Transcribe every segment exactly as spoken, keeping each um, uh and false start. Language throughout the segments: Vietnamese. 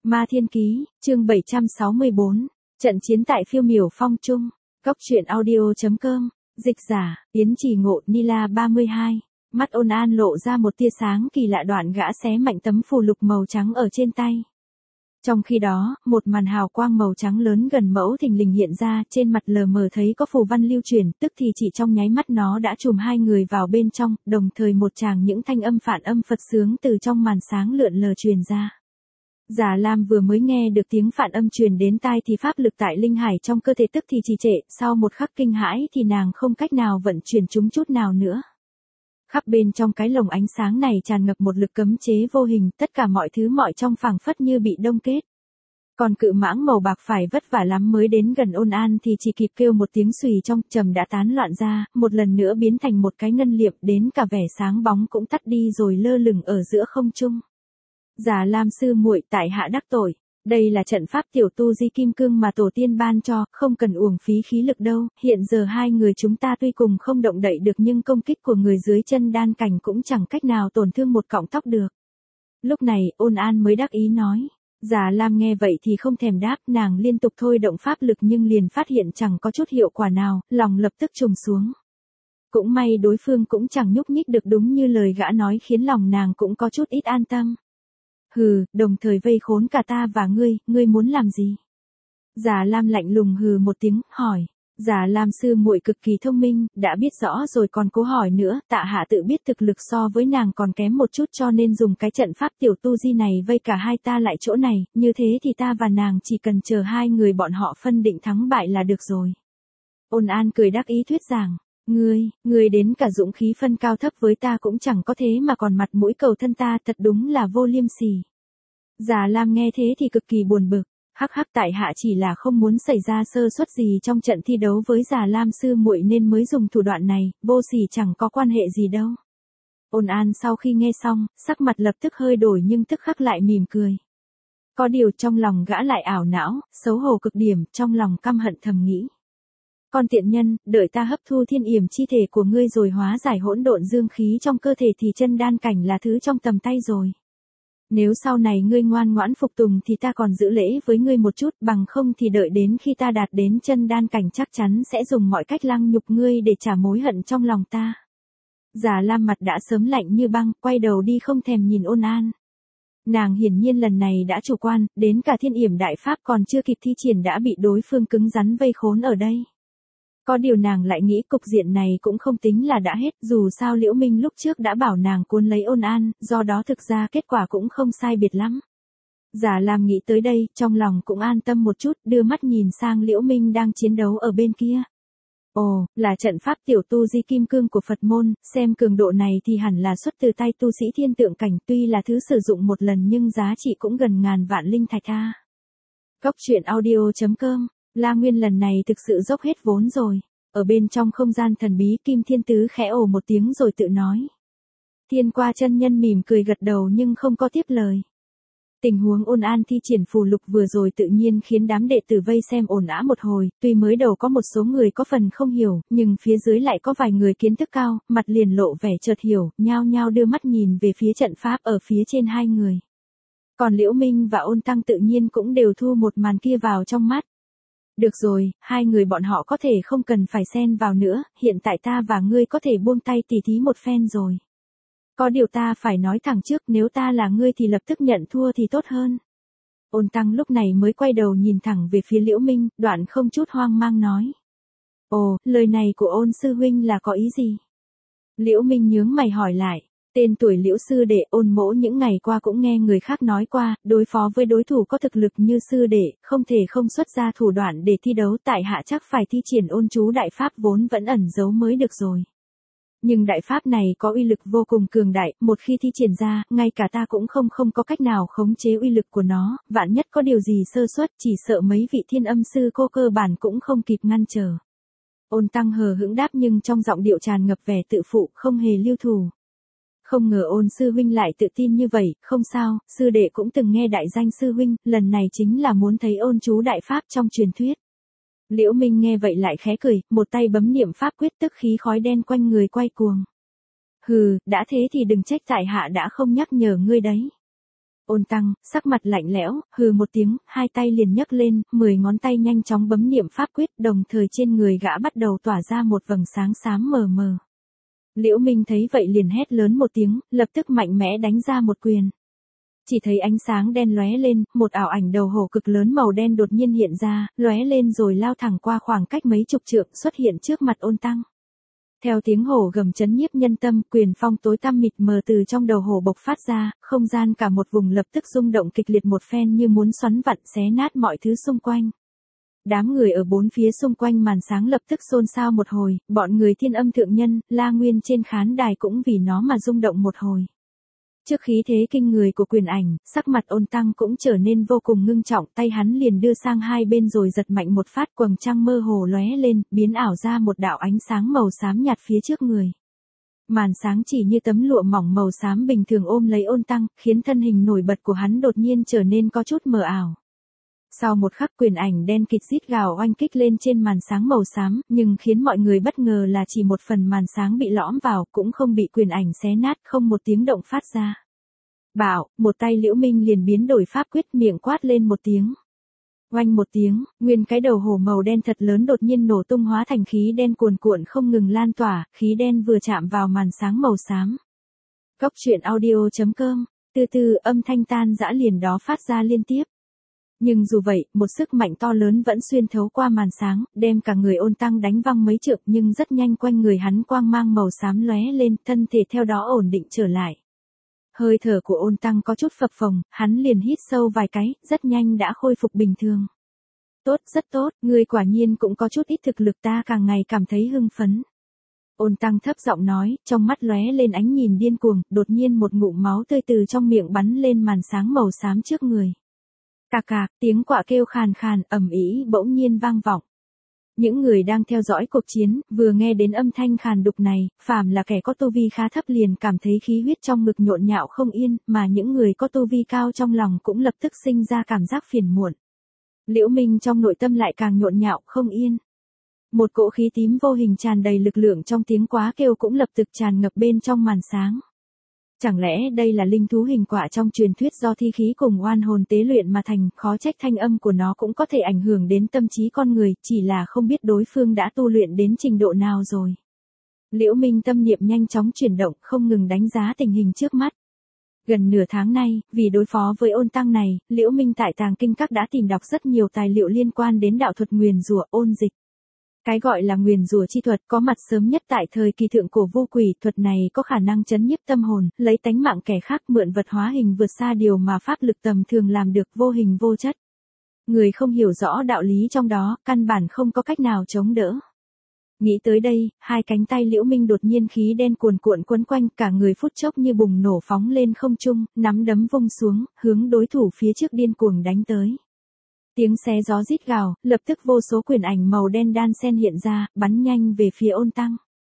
Ma Thiên Ký, chương bảy trăm sáu mươi bốn, trận chiến tại phiêu miểu phong trung, góc truyện audio chấm com, dịch giả, Yến Trì Ngộ, Nila ba mươi hai, mắt Ôn An lộ ra một tia sáng kỳ lạ, đoạn gã xé mạnh tấm phù lục màu trắng ở trên tay. Trong khi đó, một màn hào quang màu trắng lớn gần mẫu thình lình hiện ra, trên mặt lờ mờ thấy có phù văn lưu truyền, tức thì chỉ trong nháy mắt nó đã trùm hai người vào bên trong, đồng thời một tràng những thanh âm phản âm Phật sướng từ trong màn sáng lượn lờ truyền ra. Già Lam vừa mới nghe được tiếng phản âm truyền đến tai thì pháp lực tại linh hải trong cơ thể tức thì trì trệ, sau một khắc kinh hãi thì nàng không cách nào vận chuyển chúng chút nào nữa. Khắp bên trong cái lồng ánh sáng này tràn ngập một lực cấm chế vô hình, tất cả mọi thứ mọi trong phảng phất như bị đông kết. Còn cự mãng màu bạc phải vất vả lắm mới đến gần Ôn An thì chỉ kịp kêu một tiếng xùy trong trầm đã tán loạn ra, một lần nữa biến thành một cái ngân liệm, đến cả vẻ sáng bóng cũng tắt đi rồi lơ lửng ở giữa không trung. Già Lam sư muội, tại hạ đắc tội, đây là trận pháp tiểu tu di kim cương mà tổ tiên ban cho, không cần uổng phí khí lực đâu, hiện giờ hai người chúng ta tuy cùng không động đậy được nhưng công kích của người dưới chân đan cảnh cũng chẳng cách nào tổn thương một cọng tóc được. Lúc này, Ôn An mới đắc ý nói. Già Lam nghe vậy thì không thèm đáp, nàng liên tục thôi động pháp lực nhưng liền phát hiện chẳng có chút hiệu quả nào, lòng lập tức trùng xuống. Cũng may đối phương cũng chẳng nhúc nhích được, đúng như lời gã nói, khiến lòng nàng cũng có chút ít an tâm. Hừ, đồng thời vây khốn cả ta và ngươi, ngươi muốn làm gì? Già Lam lạnh lùng hừ một tiếng, hỏi. Già Lam sư muội cực kỳ thông minh, đã biết rõ rồi còn cố hỏi nữa, tạ hạ tự biết thực lực so với nàng còn kém một chút cho nên dùng cái trận pháp tiểu tu di này vây cả hai ta lại chỗ này, như thế thì ta và nàng chỉ cần chờ hai người bọn họ phân định thắng bại là được rồi. Ôn An cười đắc ý thuyết giảng. Ngươi, ngươi đến cả dũng khí phân cao thấp với ta cũng chẳng có thế mà còn mặt mũi cầu thân ta, thật đúng là vô liêm sỉ. Già Lam nghe thế thì cực kỳ buồn bực. Hắc hắc, tại hạ chỉ là không muốn xảy ra sơ suất gì trong trận thi đấu với Già Lam sư muội nên mới dùng thủ đoạn này, vô sỉ chẳng có quan hệ gì đâu. Ôn An sau khi nghe xong, sắc mặt lập tức hơi đổi nhưng tức khắc lại mỉm cười. Có điều trong lòng gã lại ảo não, xấu hổ cực điểm, trong lòng căm hận thầm nghĩ. Con tiện nhân, đợi ta hấp thu thiên yểm chi thể của ngươi rồi hóa giải hỗn độn dương khí trong cơ thể thì chân đan cảnh là thứ trong tầm tay rồi. Nếu sau này ngươi ngoan ngoãn phục tùng thì ta còn giữ lễ với ngươi một chút, bằng không thì đợi đến khi ta đạt đến chân đan cảnh chắc chắn sẽ dùng mọi cách lăng nhục ngươi để trả mối hận trong lòng ta. Già Lam mặt đã sớm lạnh như băng, quay đầu đi không thèm nhìn Ôn An. Nàng hiển nhiên lần này đã chủ quan, đến cả thiên yểm đại pháp còn chưa kịp thi triển đã bị đối phương cứng rắn vây khốn ở đây. Có điều nàng lại nghĩ cục diện này cũng không tính là đã hết, dù sao Liễu Minh lúc trước đã bảo nàng cuốn lấy Ôn An, do đó thực ra kết quả cũng không sai biệt lắm. Già Lam nghĩ tới đây, trong lòng cũng an tâm một chút, đưa mắt nhìn sang Liễu Minh đang chiến đấu ở bên kia. Ồ, là trận pháp tiểu tu di kim cương của Phật môn, xem cường độ này thì hẳn là xuất từ tay tu sĩ thiên tượng cảnh, tuy là thứ sử dụng một lần nhưng giá trị cũng gần ngàn vạn linh thạch a. Góc truyện audio chấm com. La Nguyên lần này thực sự dốc hết vốn rồi. Ở bên trong không gian thần bí, Kim Thiên Tứ khẽ ồ một tiếng rồi tự nói. Thiên Qua chân nhân mỉm cười gật đầu nhưng không có tiếp lời. Tình huống Ôn An thi triển phù lục vừa rồi tự nhiên khiến đám đệ tử vây xem ồn ào một hồi, tuy mới đầu có một số người có phần không hiểu, nhưng phía dưới lại có vài người kiến thức cao, mặt liền lộ vẻ chợt hiểu, nhao nhao đưa mắt nhìn về phía trận pháp ở phía trên hai người. Còn Liễu Minh và Ôn Tăng tự nhiên cũng đều thu một màn kia vào trong mắt. Được rồi, hai người bọn họ có thể không cần phải xen vào nữa, hiện tại ta và ngươi có thể buông tay tỉ thí một phen rồi. Có điều ta phải nói thẳng trước, nếu ta là ngươi thì lập tức nhận thua thì tốt hơn. Ôn Tăng lúc này mới quay đầu nhìn thẳng về phía Liễu Minh, đoạn không chút hoang mang nói. Ồ, lời này của Ôn sư huynh là có ý gì? Liễu Minh nhướng mày hỏi lại. Tên tuổi Liễu sư đệ, Ôn mỗ những ngày qua cũng nghe người khác nói qua, đối phó với đối thủ có thực lực như sư đệ, không thể không xuất ra thủ đoạn để thi đấu, tại hạ chắc phải thi triển ôn chú đại pháp vốn vẫn ẩn giấu mới được rồi. Nhưng đại pháp này có uy lực vô cùng cường đại, một khi thi triển ra, ngay cả ta cũng không không có cách nào khống chế uy lực của nó, vạn nhất có điều gì sơ suất, chỉ sợ mấy vị thiên âm sư cô cơ bản cũng không kịp ngăn trở. Ôn Tăng hờ hững đáp nhưng trong giọng điệu tràn ngập vẻ tự phụ, không hề lưu thủ. Không ngờ Ôn sư huynh lại tự tin như vậy, không sao, sư đệ cũng từng nghe đại danh sư huynh, lần này chính là muốn thấy ôn chú đại pháp trong truyền thuyết. Liễu Minh nghe vậy lại khẽ cười, một tay bấm niệm pháp quyết tức khí khói đen quanh người quay cuồng. Hừ, đã thế thì đừng trách tại hạ đã không nhắc nhở ngươi đấy. Ôn Tăng, sắc mặt lạnh lẽo, hừ một tiếng, hai tay liền nhấc lên, mười ngón tay nhanh chóng bấm niệm pháp quyết, đồng thời trên người gã bắt đầu tỏa ra một vầng sáng xám mờ mờ. Liễu Minh thấy vậy liền hét lớn một tiếng, lập tức mạnh mẽ đánh ra một quyền. Chỉ thấy ánh sáng đen lóe lên, một ảo ảnh đầu hổ cực lớn màu đen đột nhiên hiện ra, lóe lên rồi lao thẳng qua khoảng cách mấy chục trượng xuất hiện trước mặt Ôn Tăng. Theo tiếng hổ gầm chấn nhiếp nhân tâm, quyền phong tối tăm mịt mờ từ trong đầu hổ bộc phát ra, không gian cả một vùng lập tức rung động kịch liệt một phen như muốn xoắn vặn xé nát mọi thứ xung quanh. Đám người ở bốn phía xung quanh màn sáng lập tức xôn xao một hồi, bọn người Thiên Âm thượng nhân, La Nguyên trên khán đài cũng vì nó mà rung động một hồi. Trước khí thế kinh người của quyền ảnh, sắc mặt Ôn Tăng cũng trở nên vô cùng ngưng trọng, tay hắn liền đưa sang hai bên rồi giật mạnh một phát, quầng trăng mơ hồ lóe lên, biến ảo ra một đạo ánh sáng màu xám nhạt phía trước người. Màn sáng chỉ như tấm lụa mỏng màu xám bình thường ôm lấy Ôn Tăng, khiến thân hình nổi bật của hắn đột nhiên trở nên có chút mờ ảo. Sau một khắc quyền ảnh đen kịt rít gào oanh kích lên trên màn sáng màu xám, nhưng khiến mọi người bất ngờ là chỉ một phần màn sáng bị lõm vào, cũng không bị quyền ảnh xé nát, không một tiếng động phát ra. Bảo, một tay Liễu Minh liền biến đổi pháp quyết, miệng quát lên một tiếng. Oanh một tiếng, nguyên cái đầu hổ màu đen thật lớn đột nhiên nổ tung hóa thành khí đen cuồn cuộn không ngừng lan tỏa, khí đen vừa chạm vào màn sáng màu xám. Cốc truyện audio chấm com, từ từ âm thanh tan dã liền đó phát ra liên tiếp. Nhưng dù vậy, một sức mạnh to lớn vẫn xuyên thấu qua màn sáng, đem cả người Ôn Tăng đánh văng mấy trượng, nhưng rất nhanh quanh người hắn quang mang màu xám lóe lên, thân thể theo đó ổn định trở lại. Hơi thở của Ôn Tăng có chút phập phồng, hắn liền hít sâu vài cái, rất nhanh đã khôi phục bình thường. Tốt, rất tốt, ngươi quả nhiên cũng có chút ít thực lực, ta càng ngày cảm thấy hưng phấn. Ôn Tăng thấp giọng nói, trong mắt lóe lên ánh nhìn điên cuồng, đột nhiên một ngụm máu tươi từ trong miệng bắn lên màn sáng màu xám trước người. Cạc cạc, tiếng quạ kêu khàn khàn, ầm ĩ bỗng nhiên vang vọng. Những người đang theo dõi cuộc chiến, vừa nghe đến âm thanh khàn đục này, phàm là kẻ có tu vi khá thấp liền cảm thấy khí huyết trong ngực nhộn nhạo không yên, mà những người có tu vi cao trong lòng cũng lập tức sinh ra cảm giác phiền muộn. Liễu Minh trong nội tâm lại càng nhộn nhạo không yên. Một cỗ khí tím vô hình tràn đầy lực lượng trong tiếng quá kêu cũng lập tức tràn ngập bên trong màn sáng. Chẳng lẽ đây là linh thú hình quạ trong truyền thuyết do thi khí cùng oan hồn tế luyện mà thành, khó trách thanh âm của nó cũng có thể ảnh hưởng đến tâm trí con người, chỉ là không biết đối phương đã tu luyện đến trình độ nào rồi. Liễu Minh tâm niệm nhanh chóng chuyển động, không ngừng đánh giá tình hình trước mắt. Gần nửa tháng nay, vì đối phó với Ôn Tăng này, Liễu Minh tại Tàng Kinh Các đã tìm đọc rất nhiều tài liệu liên quan đến đạo thuật nguyền rủa, ôn dịch. Cái gọi là nguyền rủa chi thuật có mặt sớm nhất tại thời kỳ thượng cổ vô quỷ, thuật này có khả năng chấn nhiếp tâm hồn, lấy tánh mạng kẻ khác, mượn vật hóa hình vượt xa điều mà pháp lực tầm thường làm được, vô hình vô chất. Người không hiểu rõ đạo lý trong đó, căn bản không có cách nào chống đỡ. Nghĩ tới đây, hai cánh tay Liễu Minh đột nhiên khí đen cuồn cuộn quấn quanh, cả người phút chốc như bùng nổ phóng lên không trung, nắm đấm vung xuống, hướng đối thủ phía trước điên cuồng đánh tới. Tiếng xé gió rít gào, lập tức vô số quyền ảnh màu đen đan xen hiện ra, bắn nhanh về phía Ôn Tăng.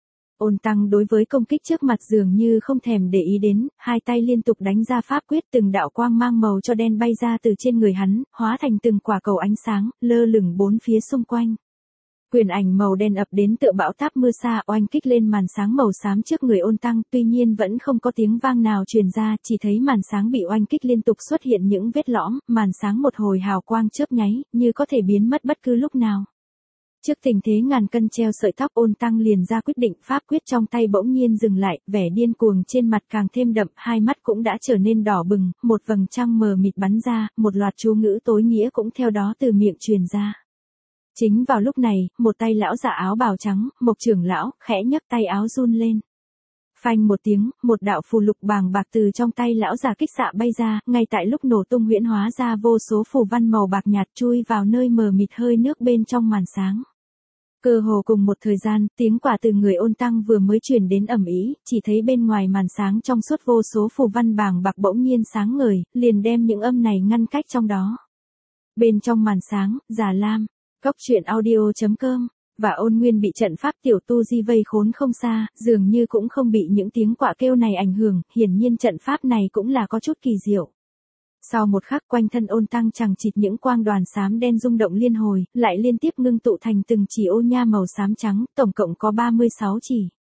Ôn Tăng đối với công kích trước mặt dường như không thèm để ý đến, hai tay liên tục đánh ra pháp quyết, từng đạo quang mang màu cho đen bay ra từ trên người hắn, hóa thành từng quả cầu ánh sáng, lơ lửng bốn phía xung quanh. Quyền ảnh màu đen ập đến tựa bão táp mưa sa, oanh kích lên màn sáng màu xám trước người Ôn Tăng, tuy nhiên vẫn không có tiếng vang nào truyền ra, chỉ thấy màn sáng bị oanh kích liên tục xuất hiện những vết lõm, màn sáng một hồi hào quang chớp nháy, như có thể biến mất bất cứ lúc nào. Trước tình thế ngàn cân treo sợi tóc, Ôn Tăng liền ra quyết định, pháp quyết trong tay bỗng nhiên dừng lại, vẻ điên cuồng trên mặt càng thêm đậm, hai mắt cũng đã trở nên đỏ bừng, một vầng trăng mờ mịt bắn ra, một loạt chú ngữ tối nghĩa cũng theo đó từ miệng truyền ra. Chính vào lúc này, một tay lão giả áo bào trắng, Mộc trưởng lão, khẽ nhấc tay áo run lên. Phanh một tiếng, một đạo phù lục bàng bạc từ trong tay lão giả kích xạ bay ra, ngay tại lúc nổ tung huyễn hóa ra vô số phù văn màu bạc nhạt chui vào nơi mờ mịt hơi nước bên trong màn sáng. Cơ hồ cùng một thời gian, tiếng quả từ người Ôn Tăng vừa mới truyền đến ầm ĩ, chỉ thấy bên ngoài màn sáng trong suốt vô số phù văn bàng bạc bỗng nhiên sáng ngời, liền đem những âm này ngăn cách trong đó. Bên trong màn sáng, Già Lam, Cốc truyện audio chấm com và Ôn Nguyên bị trận pháp tiểu tu di vây khốn không xa, dường như cũng không bị những tiếng quạ kêu này ảnh hưởng, hiển nhiên trận pháp này cũng là có chút kỳ diệu. Sau một khắc quanh thân Ôn Tăng chằng chịt những quang đoàn xám đen rung động liên hồi, lại liên tiếp ngưng tụ thành từng chỉ ô nha màu xám trắng, tổng cộng có ba mươi sáu chỉ.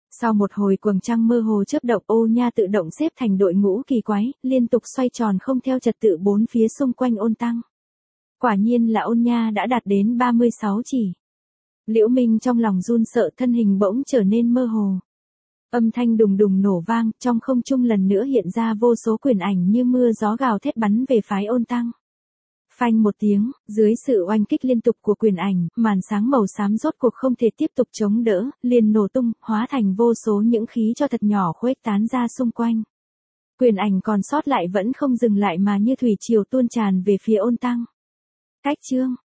Sau một hồi quầng trăng mơ hồ chớp động, ô nha tự động xếp thành đội ngũ kỳ quái, liên tục xoay tròn không theo trật tự bốn phía xung quanh ôn tăng. Quả nhiên là ôn nha đã đạt đến ba mươi sáu chỉ. Liễu Minh trong lòng run sợ, thân hình bỗng trở nên mơ hồ. Âm thanh đùng đùng nổ vang, trong không trung lần nữa hiện ra vô số quyền ảnh như mưa gió gào thét bắn về phái ôn tăng. Phanh một tiếng, dưới sự oanh kích liên tục của quyền ảnh, màn sáng màu xám rốt cuộc không thể tiếp tục chống đỡ, liền nổ tung, hóa thành vô số những khí cho thật nhỏ khuếch tán ra xung quanh. Quyền ảnh còn sót lại vẫn không dừng lại mà như thủy triều tuôn tràn về phía ôn tăng. Cách chương